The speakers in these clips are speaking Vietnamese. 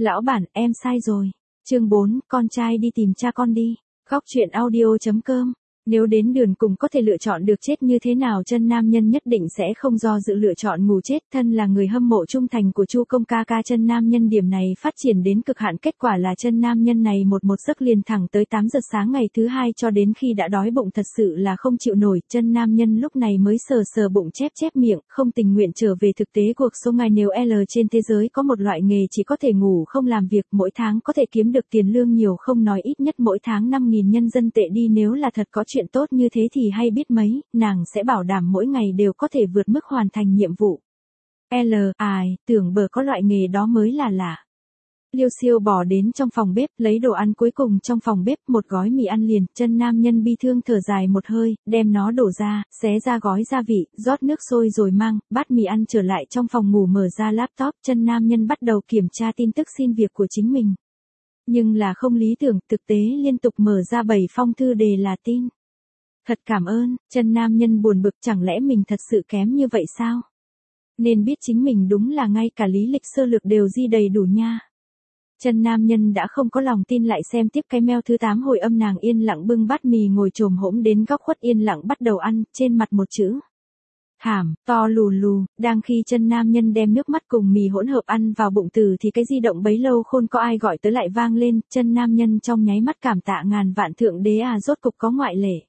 Lão bản, em sai rồi. Chương 4, con trai đi tìm cha con đi. Góc truyện audio.com. Nếu đến đường cùng có thể lựa chọn được chết như thế nào, chân nam nhân nhất định sẽ không do dự lựa chọn ngủ chết. Thân là người hâm mộ trung thành của Chu Công ca, chân nam nhân điểm này phát triển đến cực hạn, kết quả là chân nam nhân này một giấc liền thẳng tới 8 giờ sáng ngày thứ hai, cho đến khi đã đói bụng thật sự là không chịu nổi, chân nam nhân lúc này mới sờ bụng chép miệng, không tình nguyện trở về thực tế cuộc sống. Ngài nếu L trên thế giới có một loại nghề chỉ có thể ngủ không làm việc, mỗi tháng có thể kiếm được tiền lương nhiều không nói, ít nhất mỗi tháng 5.000 nhân dân tệ đi, nếu là thật có chuyện tốt như thế thì hay biết mấy, nàng sẽ bảo đảm mỗi ngày đều có thể vượt mức hoàn thành nhiệm vụ. Tưởng bờ có loại nghề đó mới là lạ. Liêu Siêu bỏ đến trong phòng bếp, lấy đồ ăn cuối cùng trong phòng bếp, một gói mì ăn liền, chân nam nhân bi thương thở dài một hơi, đem nó đổ ra, xé ra gói gia vị, rót nước sôi rồi mang bát mì ăn trở lại trong phòng ngủ, mở ra laptop, chân nam nhân bắt đầu kiểm tra tin tức xin việc của chính mình. Nhưng là không lý tưởng, thực tế liên tục mở ra 7 phong thư đề là tin. Thật cảm ơn, chân nam nhân buồn bực, chẳng lẽ mình thật sự kém như vậy sao? Nên biết chính mình đúng là ngay cả lý lịch sơ lược đều ghi đầy đủ nha. Chân nam nhân đã không có lòng tin, lại xem tiếp cái mail thứ 8 hồi âm, nàng yên lặng bưng bát mì ngồi chồm hổm đến góc khuất, yên lặng bắt đầu ăn, trên mặt một chữ thảm to lù lù. Đang khi chân nam nhân đem nước mắt cùng mì hỗn hợp ăn vào bụng từ thì cái di động bấy lâu khôn có ai gọi tới lại vang lên, chân nam nhân trong nháy mắt cảm tạ ngàn vạn thượng đế à, rốt cục có ngoại lệ.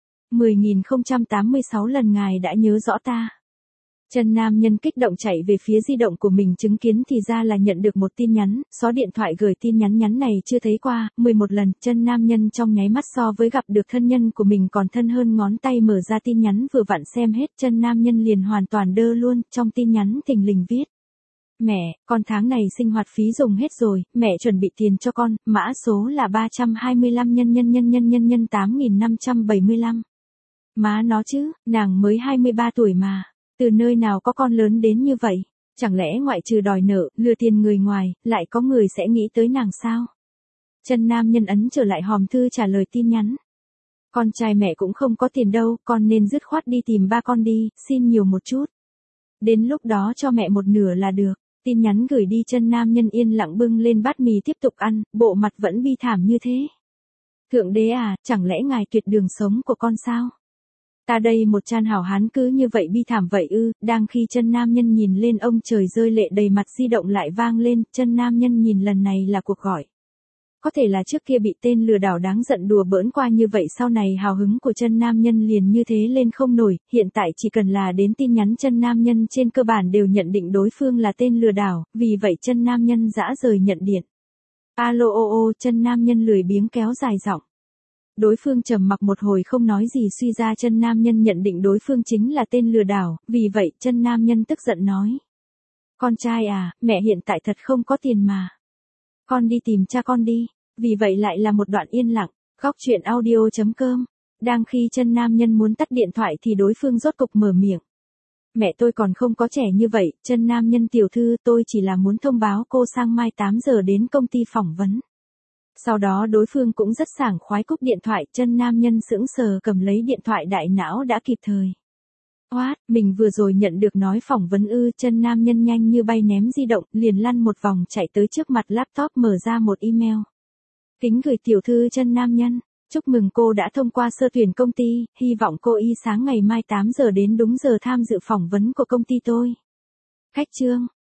10.086 lần ngài đã nhớ rõ ta. Chân nam nhân kích động chạy về phía di động của mình chứng kiến, thì ra là nhận được một tin nhắn, số điện thoại gửi tin nhắn này chưa thấy qua, 11 lần, chân nam nhân trong nháy mắt so với gặp được thân nhân của mình còn thân hơn, ngón tay mở ra tin nhắn vừa vặn xem hết, chân nam nhân liền hoàn toàn đơ luôn, trong tin nhắn thình lình viết. Mẹ, con tháng này sinh hoạt phí dùng hết rồi, mẹ chuẩn bị tiền cho con, mã số là 325 nhân 8.575. Má nó chứ, nàng mới 23 tuổi mà. Từ nơi nào có con lớn đến như vậy? Chẳng lẽ ngoại trừ đòi nợ, lừa tiền người ngoài, lại có người sẽ nghĩ tới nàng sao? Chân nam nhân ấn trở lại hòm thư trả lời tin nhắn. Con trai mẹ cũng không có tiền đâu, con nên dứt khoát đi tìm ba con đi, xin nhiều một chút. Đến lúc đó cho mẹ một nửa là được. Tin nhắn gửi đi, chân nam nhân yên lặng bưng lên bát mì tiếp tục ăn, bộ mặt vẫn bi thảm như thế. Thượng đế à, chẳng lẽ ngài tuyệt đường sống của con sao? Ta đây một chan hảo hán cứ như vậy bi thảm vậy ư? Đang khi chân nam nhân nhìn lên, ông trời rơi lệ đầy mặt, di động lại vang lên, chân nam nhân nhìn lần này là cuộc gọi. Có thể là trước kia bị tên lừa đảo đáng giận đùa bỡn qua như vậy, sau này hào hứng của chân nam nhân liền như thế lên không nổi, hiện tại chỉ cần là đến tin nhắn chân nam nhân trên cơ bản đều nhận định đối phương là tên lừa đảo, vì vậy chân nam nhân dã rời nhận điện. Alo chân nam nhân lười biếng kéo dài giọng. Đối phương trầm mặc một hồi không nói gì, suy ra chân nam nhân nhận định đối phương chính là tên lừa đảo, vì vậy chân nam nhân tức giận nói. Con trai à, mẹ hiện tại thật không có tiền mà. Con đi tìm cha con đi. Vì vậy lại là một đoạn yên lặng. Góc truyện audio.com. Đang khi chân nam nhân muốn tắt điện thoại thì đối phương rốt cục mở miệng. Mẹ tôi còn không có trẻ như vậy, chân nam nhân tiểu thư, tôi chỉ là muốn thông báo cô sang mai 8 giờ đến công ty phỏng vấn. Sau đó đối phương cũng rất sảng khoái cúp điện thoại, chân nam nhân sững sờ cầm lấy điện thoại, đại não đã kịp thời. Mình vừa rồi nhận được nói phỏng vấn ư? Chân nam nhân nhanh như bay ném di động, liền lăn một vòng chạy tới trước mặt laptop, mở ra một email. Kính gửi tiểu thư chân nam nhân, chúc mừng cô đã thông qua sơ tuyển công ty, hy vọng cô y sáng ngày mai 8 giờ đến đúng giờ tham dự phỏng vấn của công ty tôi. Khách trương,